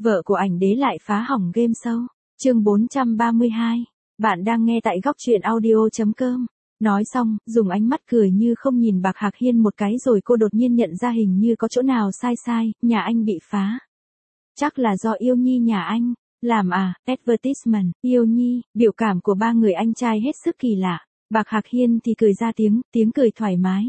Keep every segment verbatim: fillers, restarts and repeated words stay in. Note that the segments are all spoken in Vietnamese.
Vợ của ảnh đế lại phá hỏng game show. Chương bốn trăm ba mươi hai. Bạn đang nghe tại góc truyện audio chấm com. Nói xong, dùng ánh mắt cười như không nhìn Bạc Hạc Hiên một cái rồi cô đột nhiên nhận ra hình như có chỗ nào sai sai, nhà anh bị phá. Chắc là do Yêu Nhi nhà anh. Làm à, advertisement, Yêu Nhi, biểu cảm của ba người anh trai hết sức kỳ lạ. Bạc Hạc Hiên thì cười ra tiếng, tiếng cười thoải mái.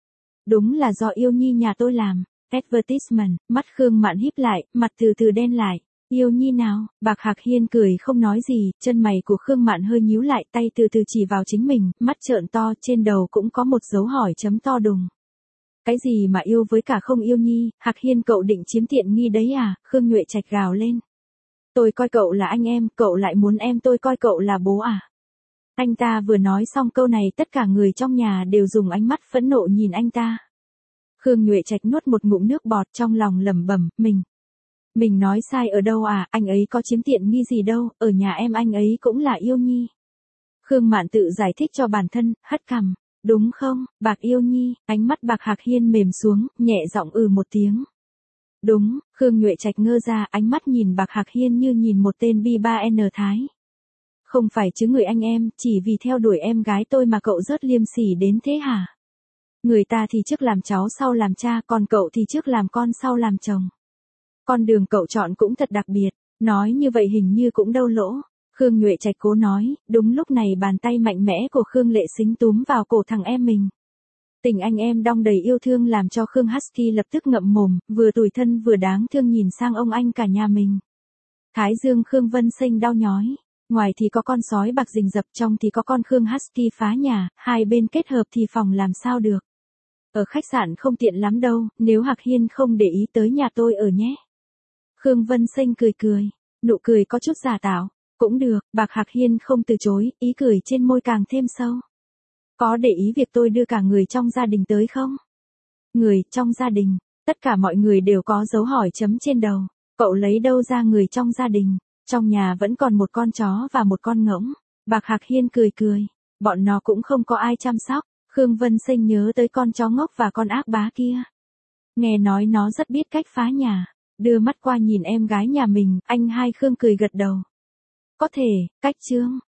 Đúng là do Yêu Nhi nhà tôi làm. Advertisement, mắt Khương Mạn híp lại, mặt từ từ đen lại. Yêu Nhi nào? Bạc Hạc Hiên cười không nói gì, chân mày của Khương Mạn hơi nhíu lại, tay từ từ chỉ vào chính mình, mắt trợn to, trên đầu cũng có một dấu hỏi chấm to đùng. Cái gì mà yêu với cả không yêu Nhi, Hạc Hiên cậu định chiếm tiện nghi đấy à? Khương Nhuệ Trạch gào lên. Tôi coi cậu là anh em, cậu lại muốn em tôi coi cậu là bố à? Anh ta vừa nói xong câu này tất cả người trong nhà đều dùng ánh mắt phẫn nộ nhìn anh ta. Khương Nhuệ Trạch nuốt một ngụm nước bọt trong lòng lẩm bẩm, mình. Mình nói sai ở đâu à, anh ấy có chiếm tiện nghi gì đâu, ở nhà em anh ấy cũng là Yêu Nhi. Khương Mạn tự giải thích cho bản thân, hất cằm. Đúng không, Bạc Yêu Nhi, ánh mắt Bạc Hạc Hiên mềm xuống, nhẹ giọng ừ một tiếng. Đúng, Khương Nhuệ Trạch ngơ ra, ánh mắt nhìn Bạc Hạc Hiên như nhìn một tên bi ba N Thái. Không phải chứ người anh em, chỉ vì theo đuổi em gái tôi mà cậu rớt liêm sỉ đến thế hả? Người ta thì trước làm cháu sau làm cha, còn cậu thì trước làm con sau làm chồng. Con đường cậu chọn cũng thật đặc biệt, nói như vậy hình như cũng đâu lỗ. Khương Nhuệ Trạch cố nói, đúng lúc này bàn tay mạnh mẽ của Khương Lệ Sính túm vào cổ thằng em mình. Tình anh em đong đầy yêu thương làm cho Khương Husky lập tức ngậm mồm, vừa tủi thân vừa đáng thương nhìn sang ông anh cả nhà mình. Thái dương Khương Vân Sinh đau nhói, ngoài thì có con sói bạc rình rập, trong thì có con Khương Husky phá nhà, hai bên kết hợp thì phòng làm sao được. Ở khách sạn không tiện lắm đâu, nếu Hạc Hiên không để ý tới nhà tôi ở nhé. Khương Vân Sinh cười cười, nụ cười có chút giả tạo. Cũng được, Bạc Hạc Hiên không từ chối, ý cười trên môi càng thêm sâu. Có để ý việc tôi đưa cả người trong gia đình tới không? Người trong gia đình, tất cả mọi người đều có dấu hỏi chấm trên đầu. Cậu lấy đâu ra người trong gia đình? Trong nhà vẫn còn một con chó và một con ngỗng. Bạc Hạc Hiên cười cười, bọn nó cũng không có ai chăm sóc. Khương Vân Sinh nhớ tới con chó ngốc và con ác bá kia. Nghe nói nó rất biết cách phá nhà. Đưa mắt qua nhìn em gái nhà mình, anh hai Khương cười gật đầu. Có thể, cách chương.